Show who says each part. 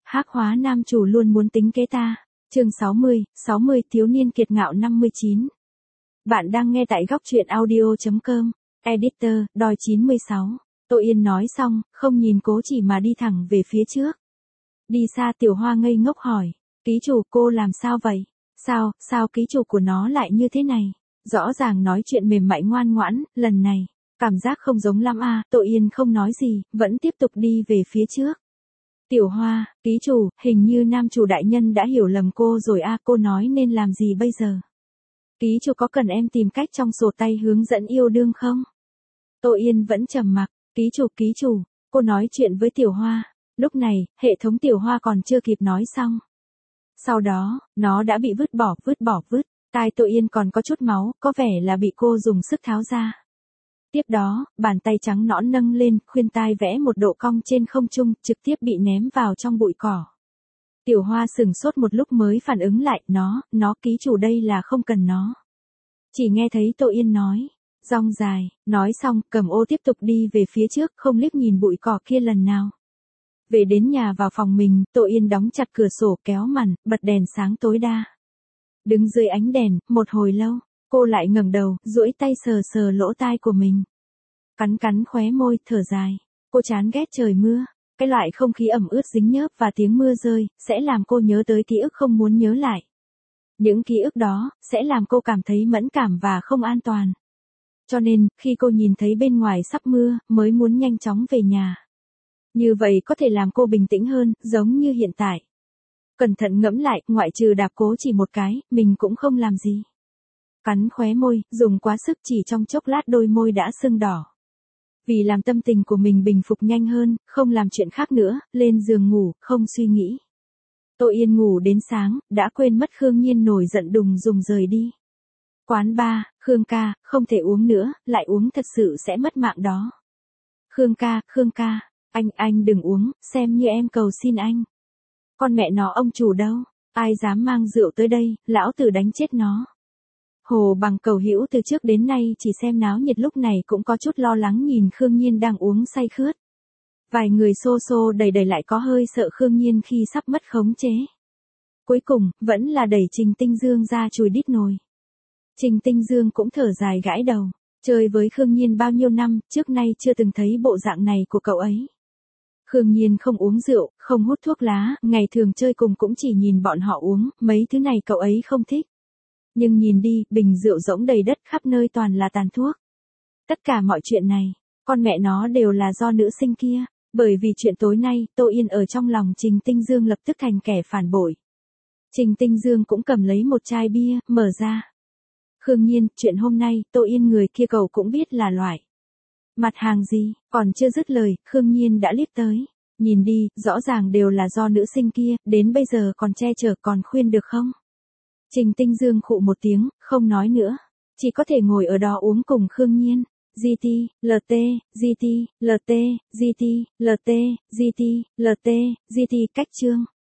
Speaker 1: Hắc hóa nam chủ luôn muốn tính kế ta. Chương 60, thiếu niên kiệt ngạo 59. Bạn đang nghe tại góc truyện audio.com. Editor, đòi 96. Tô Yên nói xong, không nhìn Cố Chỉ mà đi thẳng về phía trước. Đi xa Tiểu Hoa ngây ngốc hỏi. Ký chủ, cô làm sao vậy? Sao ký chủ của nó lại như thế này? Rõ ràng nói chuyện mềm mại ngoan ngoãn, lần này, cảm giác không giống lắm à. Tô Yên không nói gì, vẫn tiếp tục đi về phía trước. Tiểu Hoa, ký chủ, hình như nam chủ đại nhân đã hiểu lầm cô rồi à, cô nói nên làm gì bây giờ? Ký chủ có cần em tìm cách trong sổ tay hướng dẫn yêu đương không? Tô Yên vẫn trầm mặc. Ký chủ, cô nói chuyện với Tiểu Hoa. Lúc này, hệ thống Tiểu Hoa còn chưa kịp nói xong. Sau đó, nó đã bị vứt. Tai Tô Yên còn có chút máu, có vẻ là bị cô dùng sức tháo ra. Tiếp đó, bàn tay trắng nõn nâng lên, khuyên tai vẽ một độ cong trên không trung, trực tiếp bị ném vào trong bụi cỏ. Tiểu Hoa sừng sốt một lúc mới phản ứng lại, nó ký chủ đây là không cần nó. Chỉ nghe thấy Tô Yên nói, rong dài, nói xong, cầm ô tiếp tục đi về phía trước, không liếc nhìn bụi cỏ kia lần nào. Về đến nhà vào phòng mình, Tô Yên đóng chặt cửa sổ kéo màn, bật đèn sáng tối đa. Đứng dưới ánh đèn, một hồi lâu, cô lại ngẩng đầu, duỗi tay sờ lỗ tai của mình. Cắn khóe môi, thở dài. Cô chán ghét trời mưa. Cái loại không khí ẩm ướt dính nhớp và tiếng mưa rơi, sẽ làm cô nhớ tới ký ức không muốn nhớ lại. Những ký ức đó, sẽ làm cô cảm thấy mẫn cảm và không an toàn. Cho nên, khi cô nhìn thấy bên ngoài sắp mưa, mới muốn nhanh chóng về nhà. Như vậy có thể làm cô bình tĩnh hơn, giống như hiện tại. Cẩn thận ngẫm lại, ngoại trừ đạp Cố Chỉ một cái, mình cũng không làm gì. Cắn khóe môi, dùng quá sức chỉ trong chốc lát đôi môi đã sưng đỏ. Vì làm tâm tình của mình bình phục nhanh hơn, không làm chuyện khác nữa, lên giường ngủ, không suy nghĩ. Tô Yên ngủ đến sáng, đã quên mất Khương Nhiên nổi giận đùng dùng rời đi. Quán bar, Khương ca, không thể uống nữa, lại uống thật sự sẽ mất mạng đó. Khương ca, anh đừng uống, xem như em cầu xin anh. Con mẹ nó ông chủ đâu, ai dám mang rượu tới đây, lão tử đánh chết nó. Hồ Bằng Cầu Hữu từ trước đến nay chỉ xem náo nhiệt lúc này cũng có chút lo lắng nhìn Khương Nhiên đang uống say khướt. Vài người xô đẩy lại có hơi sợ Khương Nhiên khi sắp mất khống chế. Cuối cùng, vẫn là đẩy Trình Tinh Dương ra chùi đít nồi. Trình Tinh Dương cũng thở dài gãi đầu. Chơi với Khương Nhiên bao nhiêu năm, trước nay chưa từng thấy bộ dạng này của cậu ấy. Khương Nhiên không uống rượu, không hút thuốc lá, ngày thường chơi cùng cũng chỉ nhìn bọn họ uống, mấy thứ này cậu ấy không thích. Nhưng nhìn đi, bình rượu rỗng đầy đất khắp nơi toàn là tàn thuốc. Tất cả mọi chuyện này, con mẹ nó đều là do nữ sinh kia, bởi vì chuyện tối nay, Tô Yên ở trong lòng Trình Tinh Dương lập tức thành kẻ phản bội. Trình Tinh Dương cũng cầm lấy một chai bia, mở ra. Khương Nhiên, chuyện hôm nay, Tô Yên người kia cậu cũng biết là loại mặt hàng gì, còn chưa dứt lời, Khương Nhiên đã liếc tới. Nhìn đi, rõ ràng đều là do nữ sinh kia, đến bây giờ còn che chở còn khuyên được không? Trình Tinh Dương khụ một tiếng, không nói nữa. Chỉ có thể ngồi ở đó uống cùng Khương Nhiên. GT, LT, GT, LT, GT, LT, GT, LT, GT, cách chương.